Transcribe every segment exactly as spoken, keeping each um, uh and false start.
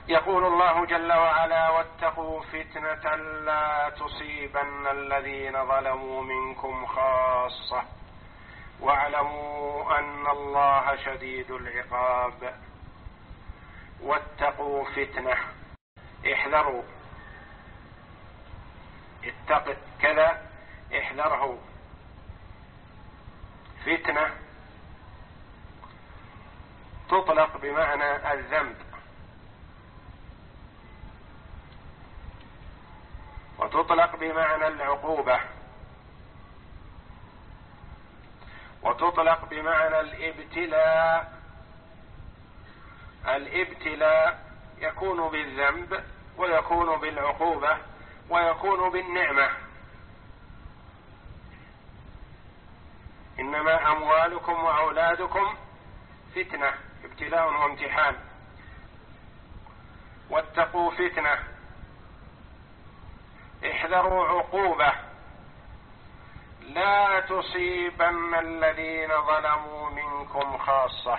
يقول الله جل وعلا: واتقوا فتنة لا تصيبن الذين ظلموا منكم خاصة واعلموا أن الله شديد العقاب. واتقوا فتنة، احذروا، اتق كذا، احذره. فتنة تطلق بمعنى الذنب، وتطلق بمعنى العقوبة، وتطلق بمعنى الابتلاء. الابتلاء يكون بالذنب، ويكون بالعقوبة، ويكون بالنعمة. إنما أموالكم وأولادكم فتنة، ابتلاء وامتحان. واتقوا فتنة، احذروا عقوبة لا تصيبن الذين ظلموا منكم خاصة.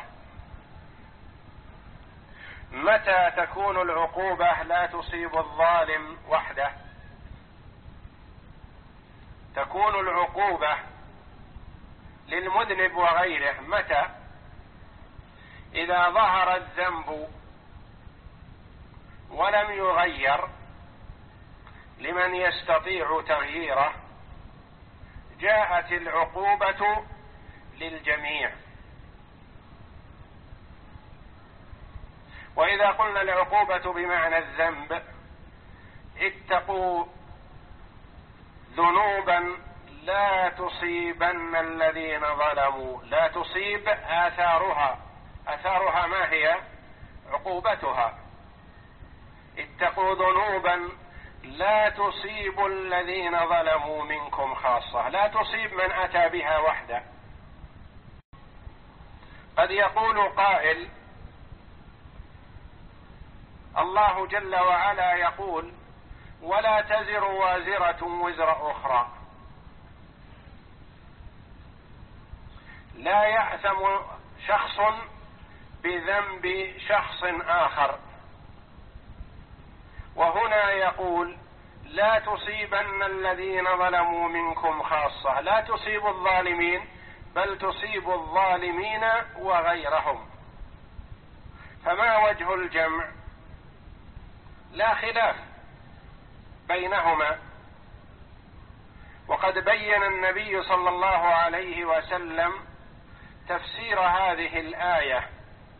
متى تكون العقوبة لا تصيب الظالم وحده؟ تكون العقوبة للمذنب وغيره متى؟ إذا ظهر الذنب ولم يغير لمن يستطيع تغييره، جاءت العقوبة للجميع. وإذا قلنا العقوبة بمعنى الذنب، اتقوا ذنوبا لا تصيبن الذين ظلموا. لا تصيب آثارها، آثارها ما هي؟ عقوبتها. اتقوا ذنوبا لا تصيب الذين ظلموا منكم خاصة، لا تصيب من أتى بها وحده. قد يقول قائل: الله جل وعلا يقول: ولا تزر وازرة وزر أخرى. لا يأثم شخص بذنب شخص آخر. وهنا يقول: لا تصيبن الذين ظلموا منكم خاصة، لا تصيب الظالمين، بل تصيب الظالمين وغيرهم. فما وجه الجمع؟ لا خلاف بينهما. وقد بين النبي صلى الله عليه وسلم تفسير هذه الآية.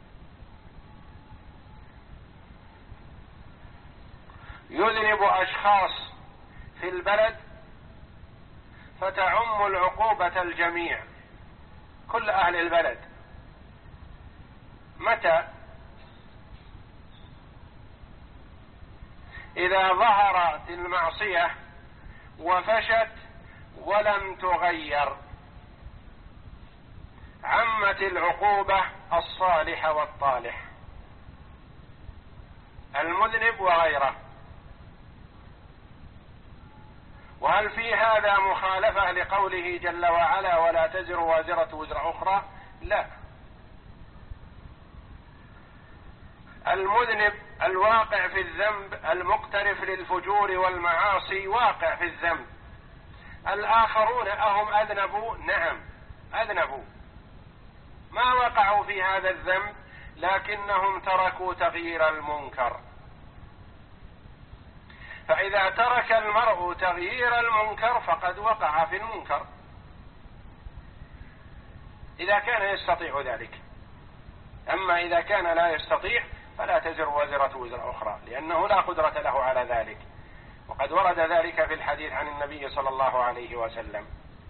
يذنب أشخاص في البلد فتعم العقوبة الجميع، كل أهل البلد. متى؟ إذا ظهرت المعصية وفشت ولم تغير، عمت العقوبة الصالح والطالح، المذنب وغيره. وهل في هذا مخالفة لقوله جل وعلا: ولا تزر وازرة وزر أخرى؟ لا. المذنب الواقع في الذنب، المقترف للفجور والمعاصي، واقع في الذنب. الآخرون أهم أذنبوا؟ نعم أذنبوا، ما وقعوا في هذا الذنب، لكنهم تركوا تغيير المنكر. فإذا ترك المرء تغيير المنكر فقد وقع في المنكر، إذا كان يستطيع ذلك. أما إذا كان لا يستطيع فلا تزر وازرة وزر أخرى، لأنه لا قدرة له على ذلك. وقد ورد ذلك في الحديث عن النبي صلى الله عليه وسلم.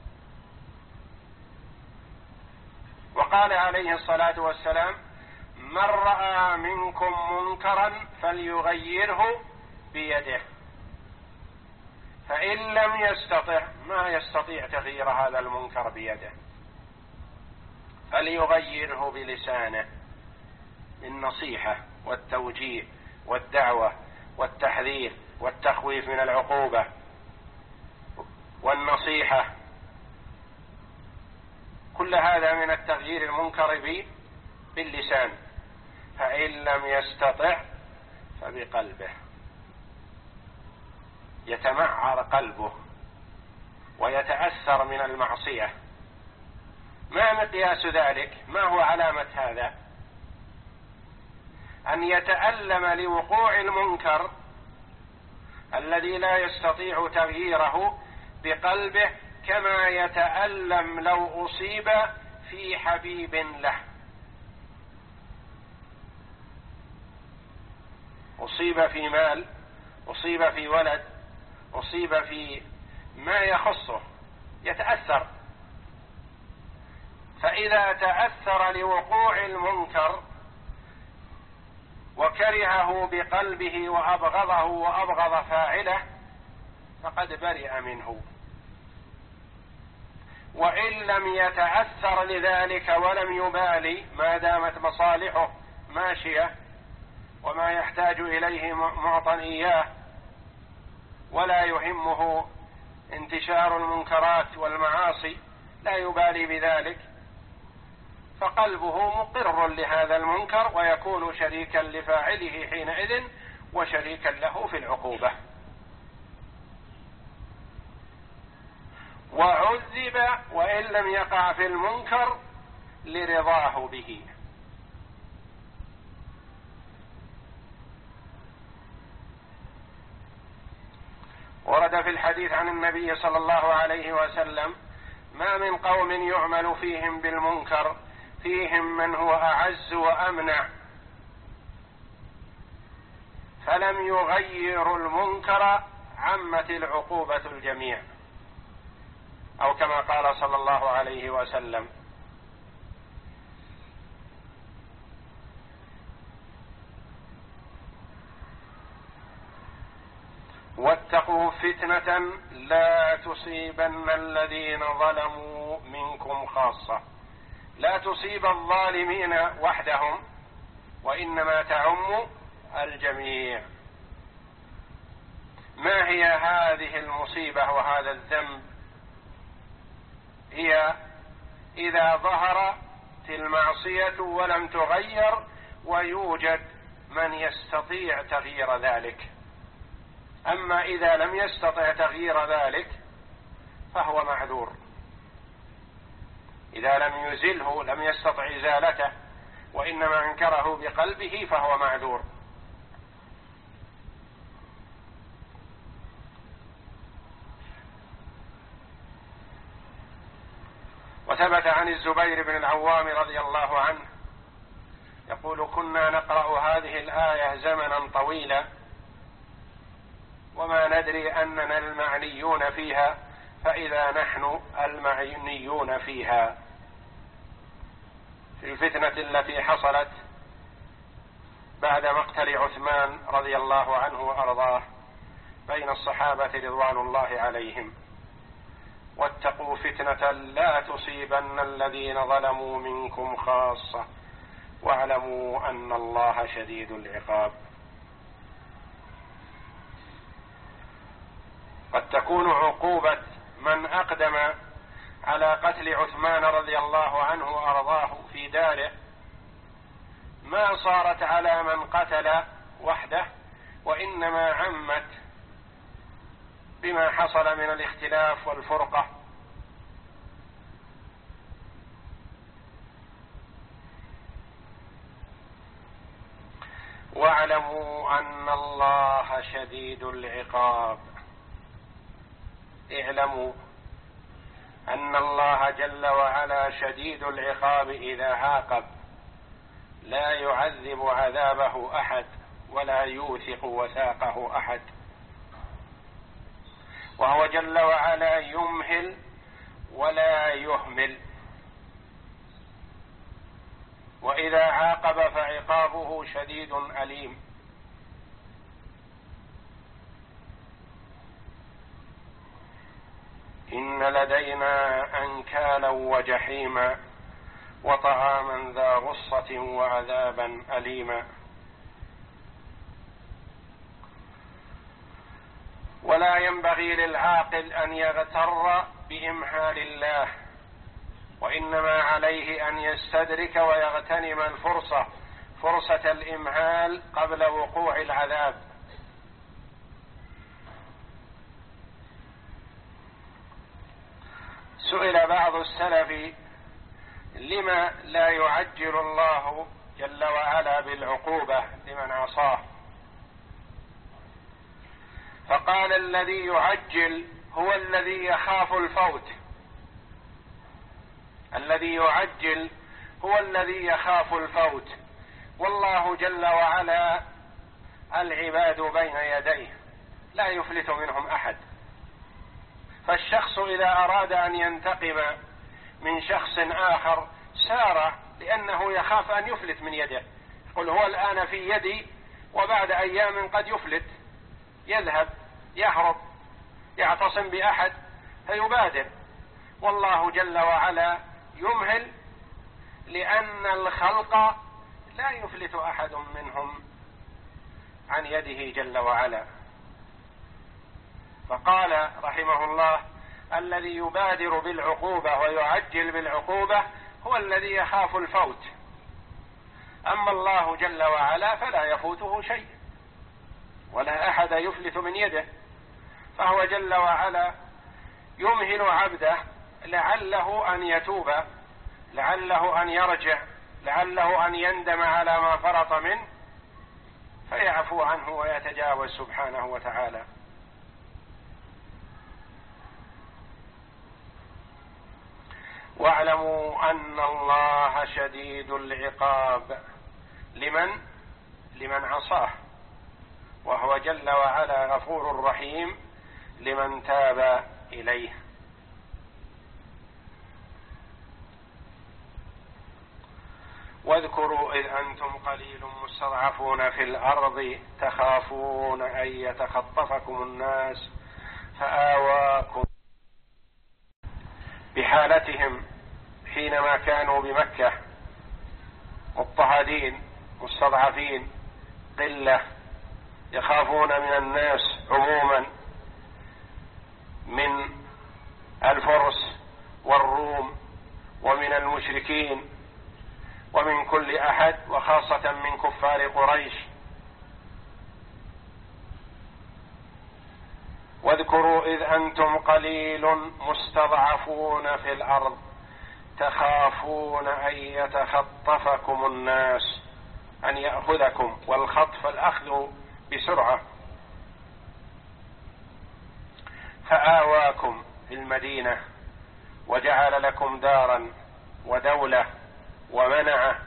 وقال عليه الصلاة والسلام: من رأى منكم منكرا فليغيره بيده، فإن لم يستطع، ما يستطيع تغيير هذا المنكر بيده، فليغيره بلسانه، بالنصيحة والتوجيه والدعوة والتحذير والتخويف من العقوبة والنصيحة. كل هذا من التغيير المنكر باللسان. فإن لم يستطع فبقلبه، يتمعر قلبه ويتأثر من المعصية. ما مقياس ذلك؟ ما هو علامة هذا؟ أن يتألم لوقوع المنكر الذي لا يستطيع تغييره بقلبه، كما يتألم لو أصيب في حبيب له، أصيب في مال، أصيب في ولد، أصيب في ما يخصه، يتأثر. فإذا تأثر لوقوع المنكر وكرهه بقلبه وأبغضه وأبغض فاعله فقد برئ منه. وإن لم يتأثر لذلك ولم يبالي، ما دامت مصالحه ماشية وما يحتاج إليه معطى إياه، ولا يهمه انتشار المنكرات والمعاصي، لا يبالي بذلك، فقلبه مقر لهذا المنكر ويكون شريكا لفاعله حينئذ وشريكا له في العقوبة. وعذب وإن لم يقع في المنكر لرضاه به. ورد في الحديث عن النبي صلى الله عليه وسلم: ما من قوم يعمل فيهم بالمنكر فيهم من هو أعز وأمنع فلم يغيروا المنكر عمت العقوبة الجميع، أو كما قال صلى الله عليه وسلم. واتقوا فتنة لا تصيبن الذين ظلموا منكم خاصة، لا تصيب الظالمين وحدهم وإنما تعم الجميع. ما هي هذه المصيبة وهذا الذنب؟ هي إذا ظهرت المعصية ولم تغير ويوجد من يستطيع تغيير ذلك. أما إذا لم يستطع تغيير ذلك فهو معذور. إذا لم يزله، لم يستطع إزالته، وإنما أنكره بقلبه فهو معذور. وثبت عن الزبير بن العوام رضي الله عنه يقول: كنا نقرأ هذه الآية زمنا طويلا وما ندري أننا المعنيون فيها، فإذا نحن المعنيون فيها، في الفتنة التي حصلت بعد مقتل عثمان رضي الله عنه وأرضاه بين الصحابة رضوان الله عليهم. واتقوا فتنة لا تصيبن الذين ظلموا منكم خاصة واعلموا أن الله شديد العقاب. قد تكون عقوبة من أقدم على قتل عثمان رضي الله عنه وأرضاه في داره ما صارت على من قتل وحده، وإنما عمت بما حصل من الاختلاف والفرقة. واعلموا أن الله شديد العقاب. اعلموا أن الله جل وعلا شديد العقاب إذا عاقب، لا يعذب عذابه أحد ولا يوثق وثاقه أحد، وهو جل وعلا يمهل ولا يهمل، وإذا عاقب فعقابه شديد أليم. إن لدينا أنكالا وجحيما وطعاما ذا غصة وعذابا أليما. ولا ينبغي للعاقل أن يغتر بإمهال الله، وإنما عليه أن يستدرك ويغتنم الفرصة فرصة الإمهال قبل وقوع العذاب. سئل بعض السلف: لما لا يعجل الله جل وعلا بالعقوبة لمن عصاه؟ فقال: الذي يعجل هو الذي يخاف الفوت، الذي يعجل هو الذي يخاف الفوت، والله جل وعلا العباد بين يديه لا يفلت منهم أحد. فالشخص إذا أراد أن ينتقم من شخص آخر سار، لأنه يخاف أن يفلت من يده، يقول هو الآن في يدي وبعد أيام قد يفلت، يذهب يهرب يعتصم بأحد فيبادر. والله جل وعلا يمهل لأن الخلق لا يفلت أحد منهم عن يده جل وعلا. فقال رحمه الله: الذي يبادر بالعقوبة ويعجل بالعقوبة هو الذي يخاف الفوت، أما الله جل وعلا فلا يفوته شيء ولا أحد يفلت من يده، فهو جل وعلا يمهل عبده لعله أن يتوب، لعله أن يرجع، لعله أن يندم على ما فرط منه فيعفو عنه ويتجاوز سبحانه وتعالى. واعلموا أن الله شديد العقاب لمن لمن عصاه، وهو جل وعلا غفور رحيم لمن تاب إليه. واذكروا إذ أنتم قليل مستضعفون في الأرض تخافون أن يتخطفكم الناس فآواكم، بحالتهم حينما كانوا بمكة مضطهدين مستضعفين قلة، يخافون من الناس عموما، من الفرس والروم ومن المشركين ومن كل أحد، وخاصة من كفار قريش. واذكروا إذ أنتم قليل مستضعفون في الأرض تخافون أن يتخطفكم الناس، أن يأخذكم، والخطف الأخذ بسرعة. فآواكم في المدينة وجعل لكم دارا ودولة ومنعه،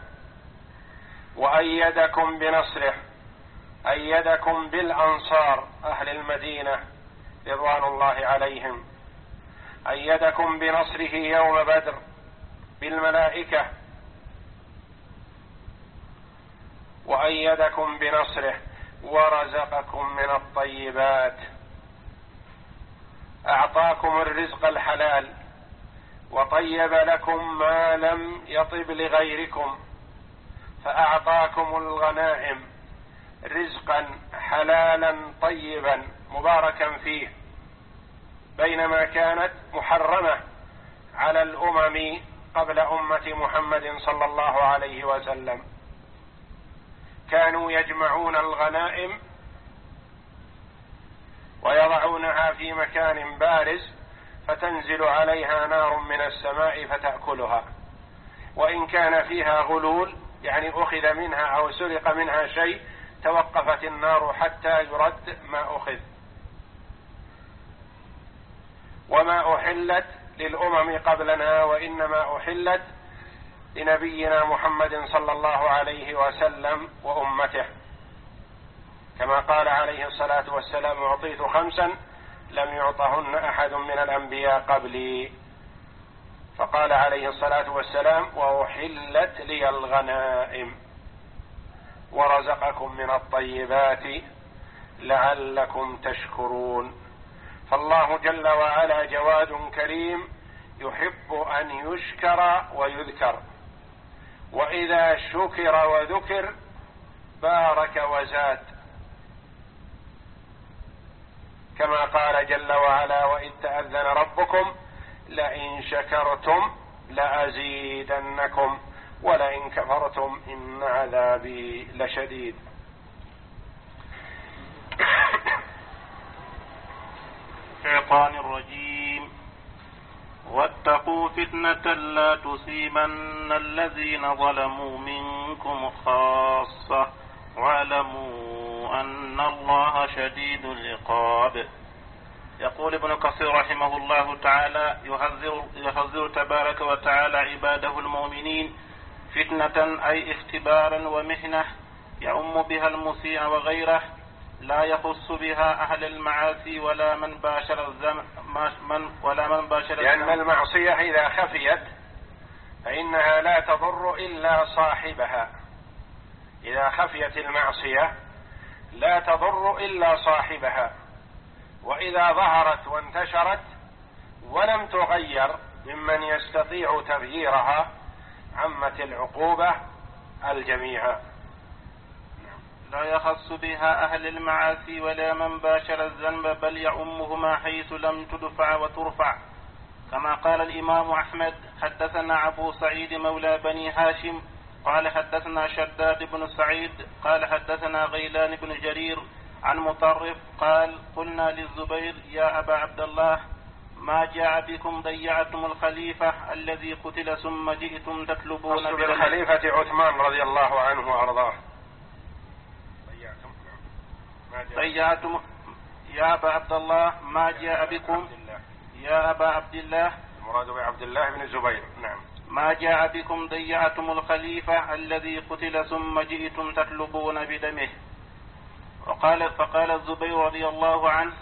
وأيدكم بنصره، أيدكم بالأنصار أهل المدينة رضوان الله عليهم، أيدكم بنصره يوم بدر بالملائكة، وأيدكم بنصره ورزقكم من الطيبات، أعطاكم الرزق الحلال وطيب لكم ما لم يطب لغيركم، فأعطاكم الغنائم رزقا حلالا طيبا مباركا فيه، بينما كانت محرمة على الأمم قبل أمة محمد صلى الله عليه وسلم. كانوا يجمعون الغنائم ويضعونها في مكان بارز فتنزل عليها نار من السماء فتأكلها، وإن كان فيها غلول يعني أخذ منها أو سرق منها شيء توقفت النار حتى يرد ما أخذ. وما أحلت للأمم قبلنا وإنما أحلت لنبينا محمد صلى الله عليه وسلم وأمته، كما قال عليه الصلاة والسلام: أعطيت خمسا لم يعطهن أحد من الأنبياء قبلي. فقال عليه الصلاة والسلام: وأحلت لي الغنائم ورزقكم من الطيبات لعلكم تشكرون. فالله جل وعلا جواد كريم يحب أن يشكر ويذكر، وإذا شكر وذكر بارك وزاد، كما قال جل وعلا: وإذ تأذن ربكم لئن شكرتم لأزيدنكم ولئن كفرتم إن عذابي لشديد. الشيطان الرجيم. واتقوا فتنة لا تصيبن الذين ظلموا منكم خاصة واعلموا أن الله شديد العقاب. يقول ابن كثير رحمه الله تعالى يحذر, يحذر تبارك وتعالى عباده المؤمنين فتنة أي اختبارا ومحنة يعم بها المسيء وغيره، لا يخص بها أهل المعاصي ولا من باشر الزم من ولا من باشر الزم، لأن المعصية إذا خفيت فإنها لا تضر إلا صاحبها. إذا خفيت المعصية لا تضر إلا صاحبها، وإذا ظهرت وانتشرت ولم تغير ممن يستطيع تغييرها عمت العقوبة الجميع. لا يخص بها أهل المعاصي ولا من باشر الذنب، بل يعمهما حيث لم تدفع وترفع، كما قال الإمام أحمد: حدثنا أبو سعيد مولى بني هاشم قال حدثنا شداد بن سعيد قال حدثنا غيلان بن جرير عن مطرف قال: قلنا للزبير: يا أبا عبد الله، ما جاء بكم ضيعتم الخليفة الذي قتل ثم جئتم تطلبون بالخليفة عثمان رضي الله عنه وأرضاه. ضيعتم يا أبا عبد الله ما جاء بكم يا أبا عبد الله، المراد بعبد الله بن الزبير. نعم. ما جاء بكم ضيعتم الخليفة الذي قتل ثم جئتم تطلبون بدمه. وقال فقال الزبير رضي الله عنه: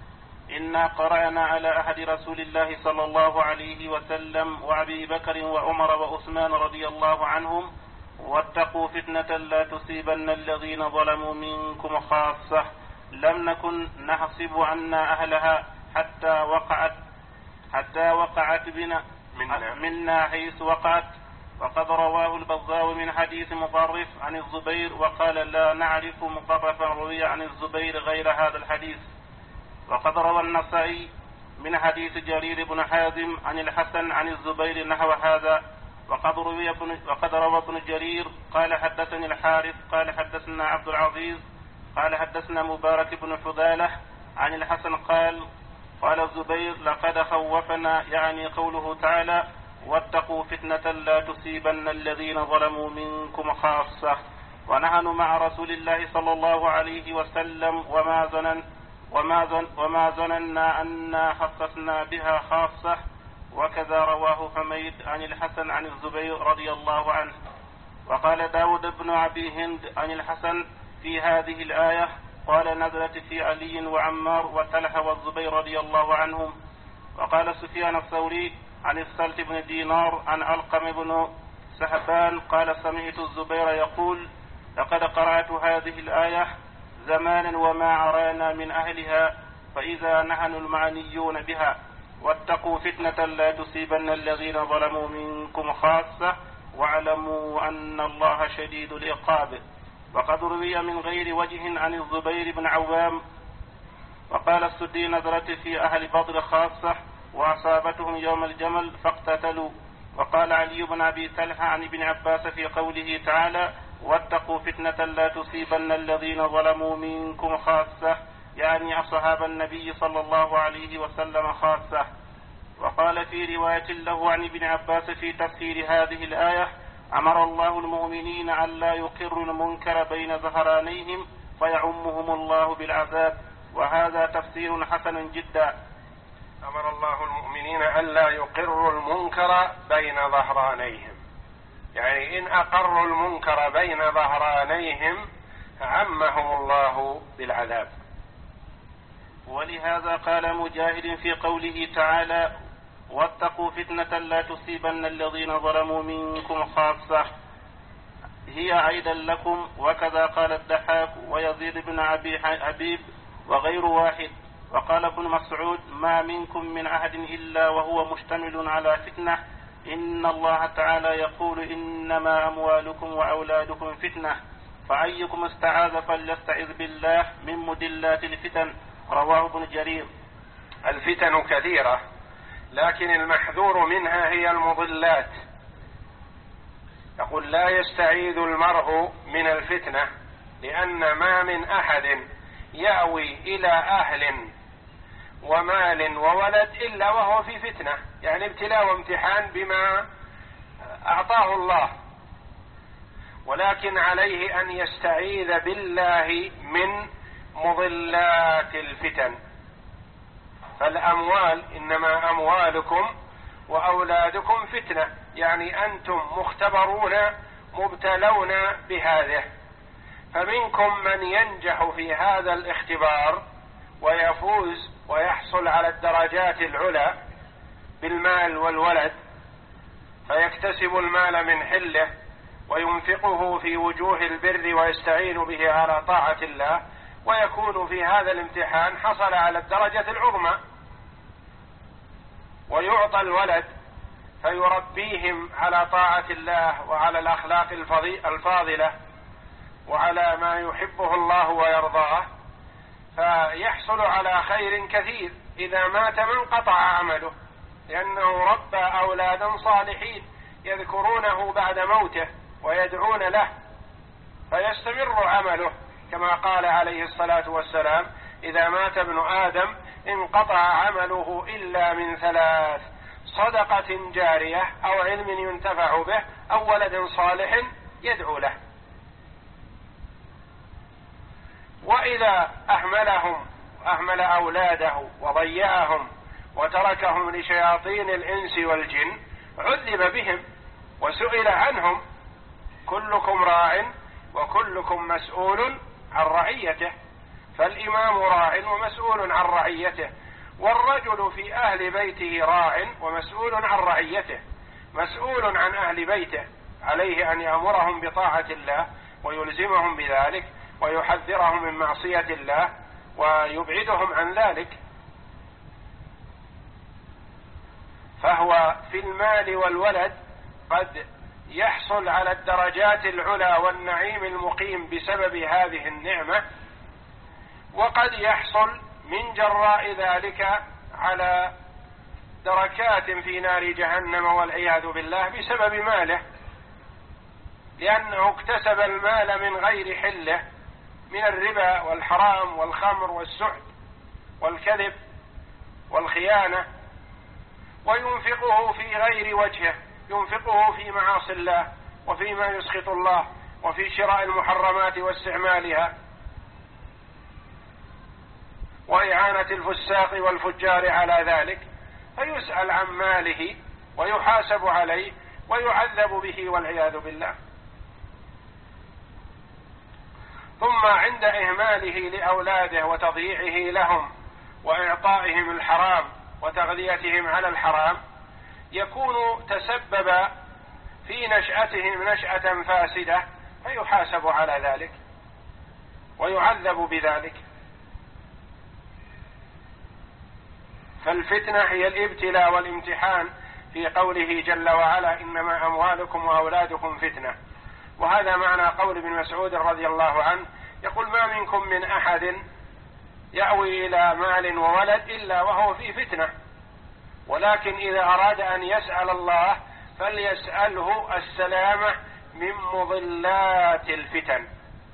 إنا قرأنا على أحد رسول الله صلى الله عليه وسلم وأبي بكر وعمر وعثمان رضي الله عنهم: واتقوا فتنة لا تصيبن الذين ظلموا منكم خاصة، لم نكن نحسب أن أهلها حتى وقعت حتى وقعت بنا منا, منا حيث وقعت. وقد رواه البزار من حديث مطرف عن الزبير، وقال: لا نعرف مطرفا روي عن الزبير غير هذا الحديث. وقد روى النسائي من حديث جرير بن حازم عن الحسن عن الزبير نحو هذا. وقد روى ابن وقد روى ابن جرير قال: حدثني الحارث قال حدثنا عبد العزيز قال حدثنا مبارك بن فضالة عن الحسن قال: قال الزبير: لقد خوفنا، يعني قوله تعالى: واتقوا فتنة لا تصيبن الذين ظلموا منكم خاصة. ونحن مع رسول الله صلى الله عليه وسلم وما ظنن وما ظن وما ظننا أننا خصصنا بها خاصة. وكذا رواه حميد عن الحسن عن الزبير رضي الله عنه. وقال داود بن أبي هند عن الحسن في هذه الآية: قال: نزلت في علي وعمار وطلحة والزبير رضي الله عنهم. وقال سفيان الثوري عن السلت بن دينار عن علقم بن سحبان قال: سمعت الزبير يقول: لقد قرأت هذه الآية زمانا وما أرانا من أهلها، فإذا نحن المعنيون بها، واتقوا فتنة لا تصيبن الذين ظلموا منكم خاصة واعلموا أن الله شديد العقاب. وقد روي من غير وجه عن الزبير بن عوام. وقال السدي: نزلت في أهل بدر خاصة وأصابتهم يوم الجمل فاقتتلوا. وقال علي بن أبي طلحة عن ابن عباس في قوله تعالى: واتقوا فتنة لا تصيبن الذين ظلموا منكم خاصة، يعني أصحاب النبي صلى الله عليه وسلم خاصة. وقال في رواية له عن ابن عباس في تفسير هذه الآية: أمر الله المؤمنين أن لا يقروا المنكر بين ظهرانيهم فيعمهم الله بالعذاب. وهذا تفسير حسن جدا. أمر الله المؤمنين أن لا يقروا المنكر بين ظهرانيهم، يعني إن أقروا المنكر بين ظهرانيهم عمهم الله بالعذاب. ولهذا قال مجاهد في قوله تعالى: واتقوا فتنة لا تصيبن الذين ظلموا منكم خاصة، هي أيضا لكم. وكذا قال الضحاك ويزيد بن أبي حبيب وغير واحد. وقال ابن مسعود: ما منكم من أحد إلا وهو مشتمل على فتنة، إن الله تعالى يقول: إنما أموالكم وأولادكم فتنة، فأيكم استعاذ فليستعذ بالله من مدلات الفتن. رواه ابن جرير. الفتن كثيرة، لكن المحذور منها هي المضلات، يقول لا يستعيذ المرء من الفتنة، لأن ما من أحد يأوي إلى أهل ومال وولد إلا وهو في فتنة، يعني ابتلاء وامتحان بما أعطاه الله، ولكن عليه أن يستعيذ بالله من مضلات الفتن. فالأموال إنما أموالكم وأولادكم فتنة، يعني أنتم مختبرون مبتلون بهذه، فمنكم من ينجح في هذا الاختبار ويفوز ويحصل على الدرجات العلى بالمال والولد، فيكتسب المال من حله وينفقه في وجوه البر ويستعين به على طاعة الله، ويكون في هذا الامتحان حصل على الدرجة العظمى، ويعطى الولد فيربيهم على طاعة الله وعلى الأخلاق الفاضلة وعلى ما يحبه الله ويرضاه، فيحصل على خير كثير. إذا مات من قطع عمله، لأنه ربى أولادا صالحين يذكرونه بعد موته ويدعون له، فيستمر عمله، كما قال عليه الصلاة والسلام: إذا مات ابن آدم انقطع عمله إلا من ثلاث: صدقة جارية، أو علم ينتفع به، أو ولد صالح يدعو له. وإذا أهملهم أهمل أولاده وضيعهم وتركهم لشياطين الإنس والجن عذب بهم وسئل عنهم: كلكم راع وكلكم مسؤول عن رعيته. فالإمام راع ومسؤول عن رعيته، والرجل في أهل بيته راع ومسؤول عن رعيته، مسؤول عن أهل بيته، عليه أن يأمرهم بطاعة الله ويلزمهم بذلك ويحذرهم من معصية الله ويبعدهم عن ذلك. فهو في المال والولد قد يحصل على الدرجات العلى والنعيم المقيم بسبب هذه النعمة، وقد يحصل من جراء ذلك على دركات في نار جهنم والعياذ بالله بسبب ماله، لأنه اكتسب المال من غير حله، من الربا والحرام والخمر والسحت والكذب والخيانة، وينفقه في غير وجهه، ينفقه في معاصي الله وفيما يسخط الله وفي شراء المحرمات واستعمالها وإعانة الفساق والفجار على ذلك، فيسأل عن ماله ويحاسب عليه ويعذب به والعياذ بالله. ثم عند إهماله لأولاده وتضييعه لهم وإعطائهم الحرام وتغذيتهم على الحرام يكون تسبب في نشأتهم نشأة فاسدة، فيحاسب على ذلك ويعذب بذلك. فالفتنة هي الابتلاء والامتحان، في قوله جل وعلا: إنما أموالكم وأولادكم فتنة. وهذا معنى قول ابن مسعود رضي الله عنه، يقول: ما منكم من أحد يأوي إلى مال وولد إلا وهو في فتنة، ولكن إذا أراد أن يسأل الله فليسأله السلامة من مضلات الفتن،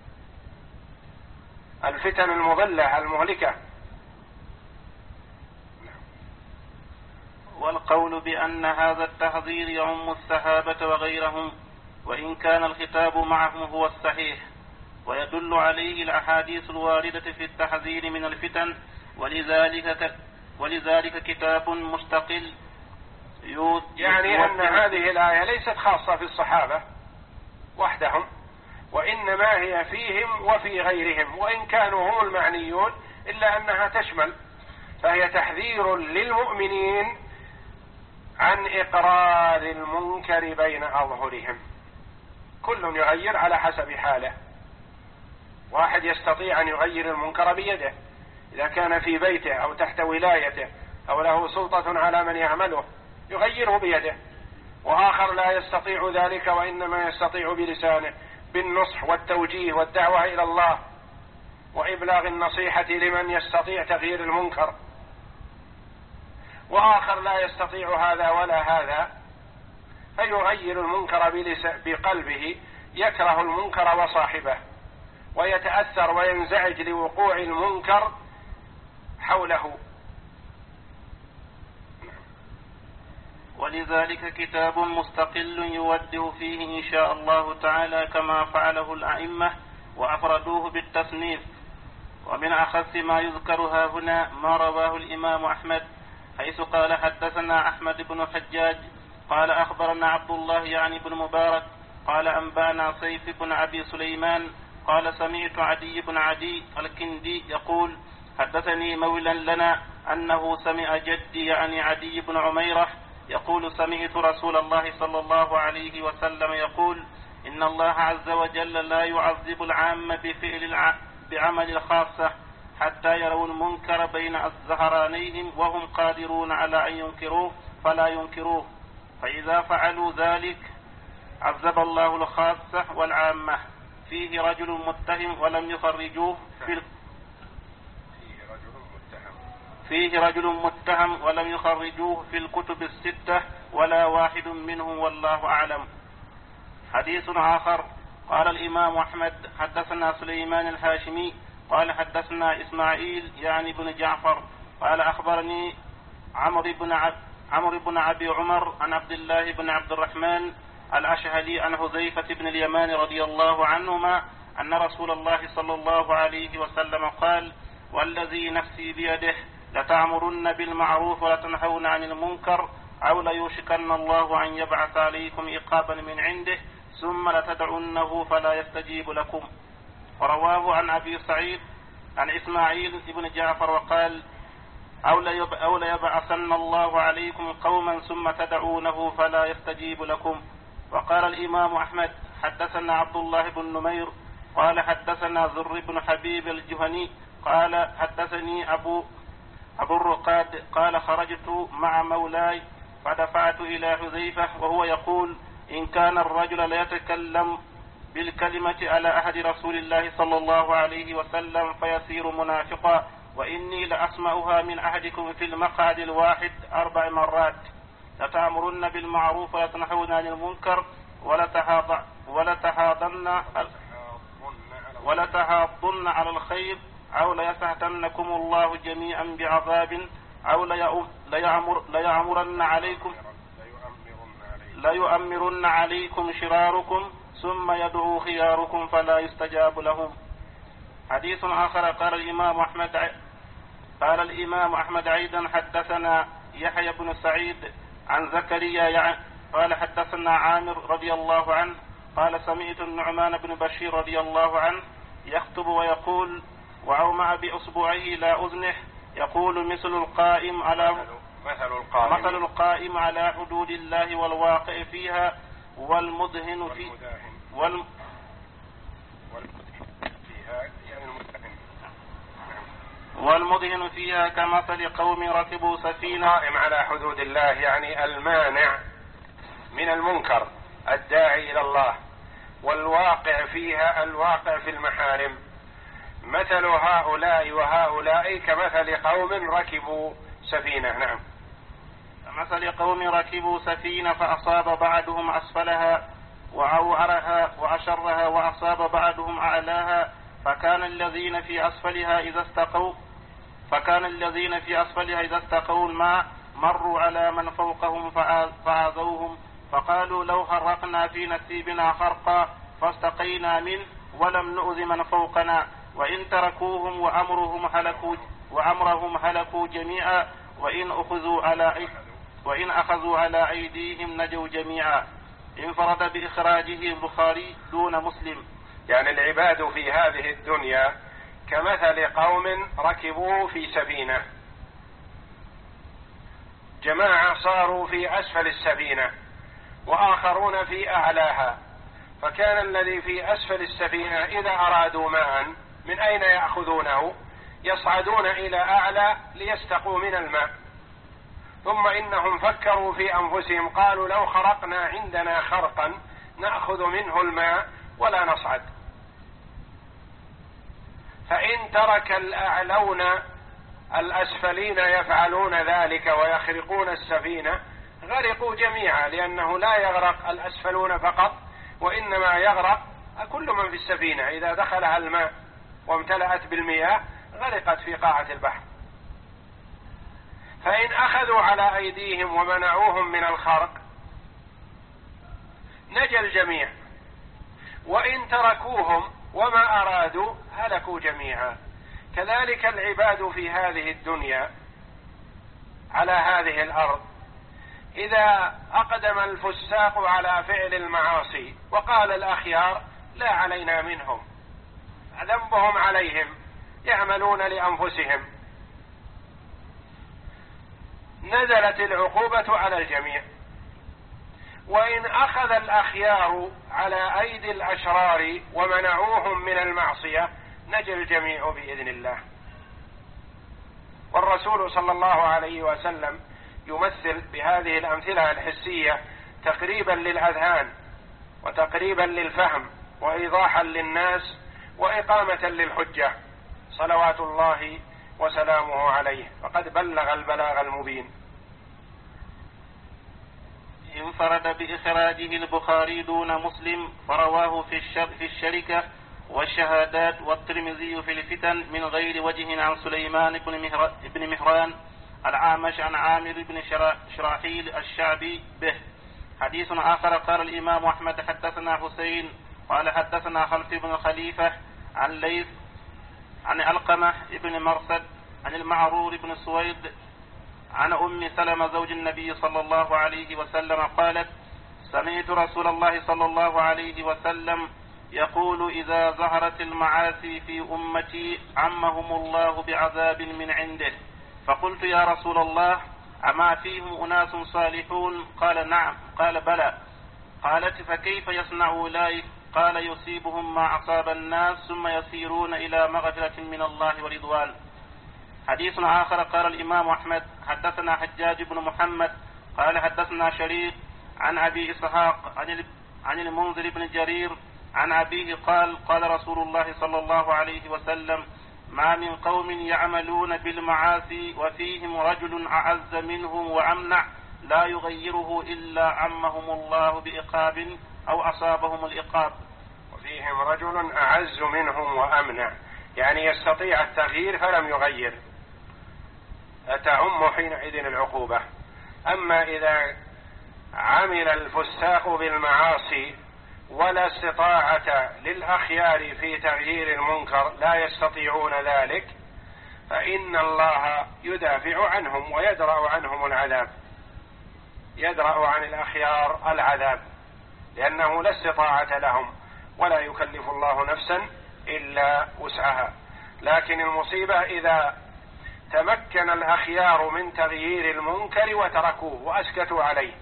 الفتن المضلة المهلكة. والقول بأن هذا التحذير يعم الصحابة وغيرهم، وإن كان الخطاب معهم هو الصحيح، ويدل عليه الأحاديث الواردة في التحذير من الفتن، ولذلك ولذلك كتاب مستقل يعني أن هذه الآية ليست خاصة في الصحابة وحدهم، وإنما هي فيهم وفي غيرهم، وإن كانوا هم المعنيون إلا أنها تشمل، فهي تحذير للمؤمنين عن إقرار المنكر بين أظهرهم. كل يغير على حسب حاله، واحد يستطيع أن يغير المنكر بيده إذا كان في بيته أو تحت ولايته أو له سلطة على من يعمله يغيره بيده، وآخر لا يستطيع ذلك وإنما يستطيع بلسانه بالنصح والتوجيه والدعوة إلى الله وإبلاغ النصيحة لمن يستطيع تغيير المنكر، وآخر لا يستطيع هذا ولا هذا، فيغير المنكر بقلبه، يكره المنكر وصاحبه، ويتأثر وينزعج لوقوع المنكر حوله. ولذلك كتاب مستقل يوده فيه إن شاء الله تعالى كما فعله الأئمة وأفردوه بالتصنيف. ومن أخص ما يذكر ها هنا ما رواه الإمام أحمد حيث قال حدثنا أحمد بن حجاج قال أخبرنا عبد الله يعني بن مبارك قال أنبانا سيف بن أبي سليمان قال سمعت عدي بن عدي الكندي يقول حدثني مولى لنا أنه سمع جدي يعني عدي بن عميرة يقول سمعت رسول الله صلى الله عليه وسلم يقول إن الله عز وجل لا يعذب العامة بفعل الع... بعمل الخاصة حتى يروا المنكر بين الزهرانيهم وهم قادرون على أن ينكروه فلا ينكروه، فإذا فعلوا ذلك عذب الله الخاصة والعامة. فيه رجل متهم ولم يخرجوه في ال... فيه رجل متهم ولم يخرجوه في الكتب الستة ولا واحد منهم والله أعلم. حديث آخر قال الإمام أحمد حدثنا سليمان الهاشمي قال حدثنا إسماعيل يعني بن جعفر قال أخبرني عمرو بن عب عمرو بن أبي عمر عن عبد الله بن عبد الرحمن الأشهلي عن حذيفة بن اليمان رضي الله عنهما أن رسول الله صلى الله عليه وسلم قال والذي نفسي بيده لتأمرن بالمعروف ولتنهون عن المنكر أو ليوشكن الله أن يبعث عليكم عقابا من عنده ثم لتدعونه فلا يستجيب لكم. ورواه عن أبي سعيد عن إسماعيل بن جعفر وقال أو ليبعثن الله عليكم قوما ثم تدعونه فلا يستجيب لكم. وقال الإمام أحمد حدثنا عبد الله بن نمير قال حدثنا زر بن حبيب الجهني قال حدثني أبو أبو الرقاد قال خرجت مع مولاي فدفعت إلى حذيفة وهو يقول إن كان الرجل ليتكلم بالكلمة على أحد رسول الله صلى الله عليه وسلم فيصير منافقا وإني لأسمعها من أحدكم في المقعد الواحد أربع مرات لتأمرن بالمعروف ولتنهون عن المنكر ولتحاضن ولتحاضن على الخير أو ليسهتنكم الله جميعا بعذاب أو ليأمر ليأمرن عليكم ليؤمرن عليكم شراركم ثم يدعو خياركم فلا يستجاب لهم. حديث آخر قال الإمام أحمد قال الإمام أحمد أيضا حدثنا يحيى بن سعيد عن زكريا قال حدثنا عامر رضي الله عنه قال سمعت النعمان بن بشير رضي الله عنه يخطب ويقول وأومأ بإصبعه لا أذنه يقول مثل القائم على مثل القائم, مثل القائم على حدود الله والواقع فيها والمدهن في والم والمدهن فيها كمثل قوم ركبوا سفينة. قائم على حدود الله يعني المانع من المنكر الداعي إلى الله، والواقع فيها الواقع في المحارم. مثل هؤلاء وهؤلاء كمثل قوم ركبوا سفينة. نعم. مثل قوم ركبوا سفينة فأصاب بعضهم أسفلها وعورها وأشرها وأصاب بعضهم أعلاها فكان الذين في أسفلها إذا استقوا فكان الذين في أسفلها إذا استقوا الماء مروا على من فوقهم فآذوهم فقالوا لو خرقنا في نسيبنا خرقا فاستقينا منه ولم نؤذ من فوقنا وإن تركوهم وأمرهم هلكوا وأمرهم هلكوا جميعا وإن أخذوا على وإن أخذوا على أيديهم نجوا جميعا. انفرد بإخراجه البخاري دون مسلم. يعني العباد في هذه الدنيا كمثل قوم ركبوا في سفينة، جماعة صاروا في أسفل السفينة وآخرون في أعلاها، فكان الذي في أسفل السفينة إذا أرادوا ماء من أين يأخذونه؟ يصعدون إلى أعلى ليستقوا من الماء، ثم إنهم فكروا في أنفسهم قالوا لو خرقنا عندنا خرقا نأخذ منه الماء ولا نصعد. فإن ترك الأعلون الأسفلين يفعلون ذلك ويخرقون السفينة غرقوا جميعا، لأنه لا يغرق الأسفلون فقط، وإنما يغرق كل من في السفينة. إذا دخلها الماء وامتلأت بالمياه غرقت في قاعة البحر. فإن أخذوا على أيديهم ومنعوهم من الخرق نجا الجميع، وإن تركوهم وما أرادوا هلكوا جميعا. كذلك العباد في هذه الدنيا على هذه الأرض، إذا أقدم الفساق على فعل المعاصي وقال الأخيار لا علينا منهم، ذنبهم عليهم، يعملون لأنفسهم، نزلت العقوبة على الجميع. وإن أخذ الأخيار على أيدي الأشرار ومنعوهم من المعصية نجا الجميع بإذن الله. والرسول صلى الله عليه وسلم يمثل بهذه الأمثلة الحسية تقريبا للأذهان وتقريبا للفهم وإيضاحا للناس وإقامة للحجة صلوات الله وسلامه عليه، فقد بلغ البلاغ المبين. انفرد بإخراجه البخاري دون مسلم، فرواه في في الشركة والشهادات والترمذي في الفتن من غير وجه عن سليمان بن مهران العامش عن عامر بن شراحيل الشعبي به. حديث آخر قال الإمام أحمد حدثنا حسين قال حدثنا خلف بن خليفة عن ليث عن علقمة بن مرثد عن المعرور بن سويد عن أم سلمة زوج النبي صلى الله عليه وسلم قالت: سمعت رسول الله صلى الله عليه وسلم يقول: إذا ظهرت المعاصي في أمتي عمهم الله بعذاب من عنده. فقلت: يا رسول الله، أما فيهم أناس صالحون؟ قال: نعم. قال: بلى. قالت: فكيف يصنع أولئك؟ قال: يصيبهم ما أصاب الناس ثم يسيرون إلى مغفرة من الله ورضوان. حديث آخر قال الإمام أحمد حدثنا حجاج بن محمد قال حدثنا شريك عن أبي إسحاق عن المنذر بن جرير عن أبيه قال: قال رسول الله صلى الله عليه وسلم: ما من قوم يعملون بالمعاصي وفيهم رجل أعز منهم وأمنع لا يغيره إلا عمهم الله بإقاب أو أصابهم الإقاب. وفيهم رجل أعز منهم وأمنع، يعني يستطيع التغيير فلم يغير، تعم حينئذ العقوبة. أما إذا عمل الفساق بالمعاصي ولا استطاعة للأخيار في تغيير المنكر، لا يستطيعون ذلك، فإن الله يدافع عنهم ويدرأ عنهم العذاب، يدرأ عن الأخيار العذاب، لأنه لا استطاعة لهم ولا يكلف الله نفسا إلا وسعها. لكن المصيبة إذا تمكن الأخيار من تغيير المنكر وتركوه وأسكتوا عليه.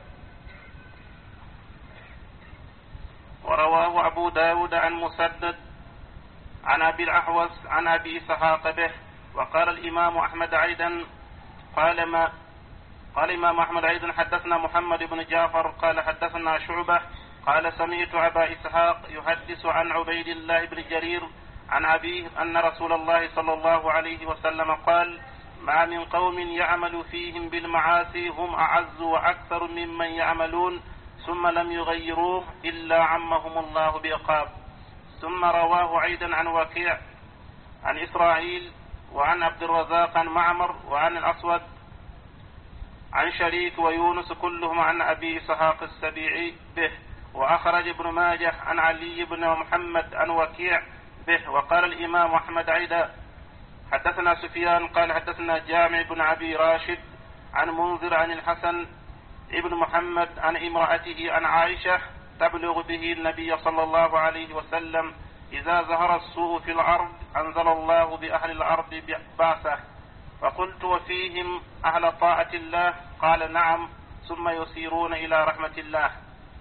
ورواه أبو داود عن مسدد عن أبي الأحوص عن أبي إسحاق به. وقال الإمام أحمد أيضا قال ما قال الإمام أحمد أيضا حدثنا محمد بن جعفر قال حدثنا شعبة قال: سمعت أبا إسحاق يحدث عن عبيد الله بن جرير عن أبيه أن رسول الله صلى الله عليه وسلم قال: ما من قوم يعمل فيهم بالمعاصي هم أعز وأكثر ممن يعملون ثم لم يغيروه إلا عمهم الله بعقاب. ثم رواه أيضا عن وكيع عن إسرائيل وعن عبد الرزاق عن معمر وعن الأسود عن شريك ويونس كلهم عن أبي إسحاق السبيعي به. وأخرج ابن ماجه عن علي بن محمد عن وكيع به. وقال الإمام أحمد أيضا حدثنا سفيان قال حدثنا جامع بن أبي راشد عن منذر عن الحسن ابن محمد عن امرأته عن عائشة تبلغ به النبي صلى الله عليه وسلم: إذا ظهر السوء في الأرض أنزل الله بأهل الأرض بعثه. فقلت: وفيهم أهل طاعة الله؟ قال: نعم، ثم يسيرون إلى رحمة الله.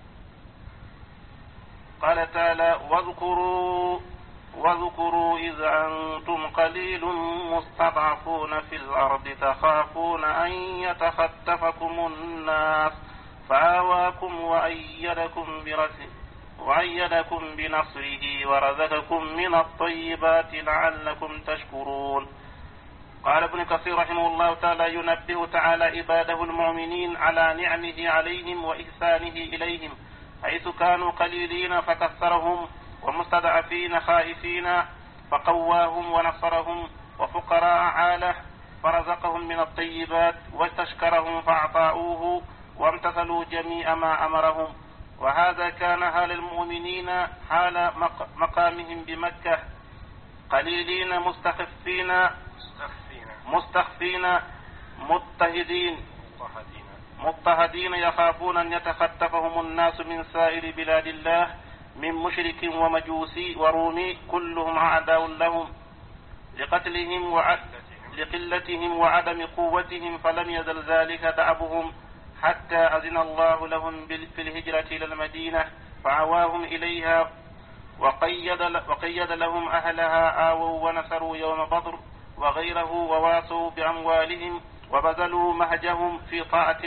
قال تعالى: واذكروا واذكروا إذ أنتم قليل مستضعفون في الأرض تخافون أن يتخطفكم الناس فآواكم وأيدكم برسله وأيدكم بنصره ورزقكم من الطيبات لعلكم تشكرون. قال ابن كثير رحمه الله تعالى: ينبه تعالى عباده المؤمنين على نعمه عليهم وإحسانه إليهم، حيث كانوا قليلين فكثرهم، ومستضعفين خائفين فقواهم ونصرهم، وفقراء عاله فرزقهم من الطيبات، واستشكرهم فأعطاؤوه وامتثلوا جميع ما أمرهم. وهذا كان حال المؤمنين حال مقامهم بمكة، قليلين مستخفين مستخفين مضطهدين مضطهدين يخافون أن يتخطفهم الناس من سائر بلاد الله من مشرك ومجوسي ورومي، كلهم أعداء لهم لقتلهم وعد لقلتهم وعدم قوتهم، فلم يزل ذلك دأبهم حتى أذن الله لهم في الهجرة إلى المدينة فعواهم إليها، وقيد, وقيد لهم أهلها، آووا ونصروا يوم بدر وغيره، وواسوا بأموالهم، وبذلوا مهجهم في طاعة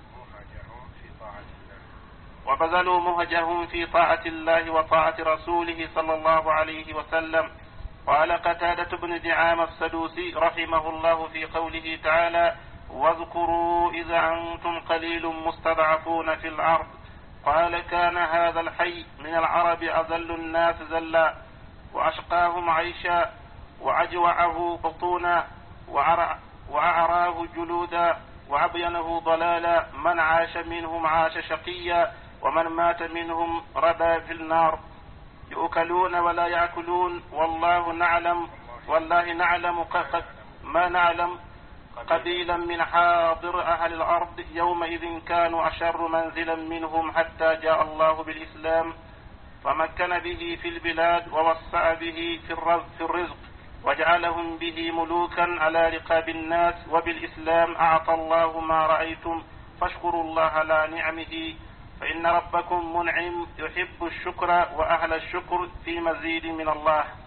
وبذلوا مهجهم في طاعة الله وطاعة رسوله صلى الله عليه وسلم. قال قتادة بن دعامة السدوسي رحمه الله في قوله تعالى: واذكروا إذا أنتم قليل مستضعفون في الأرض. قال: كان هذا الحي من العرب أذل الناس ذلا، وأشقاهم عيشا، وأجوعه بطونا، وأعراه جلودا، وأبينه ضلالا. من عاش منهم عاش شقيا، ومن مات منهم ربا في النار. يؤكلون ولا يأكلون، والله نعلم والله نعلم ما نعلم قبيلا من حاضر أهل الأرض يومئذ كانوا أشر منزلا منهم، حتى جاء الله بالإسلام فمكن به في البلاد، ووسع به في الرزق، وجعلهم به ملوكا على رقاب الناس. وبالإسلام أعطى الله ما رأيتم، فاشكروا الله على نعمه، فإن ربكم منعم يحب الشكر، وأهل الشكر في مزيد من الله.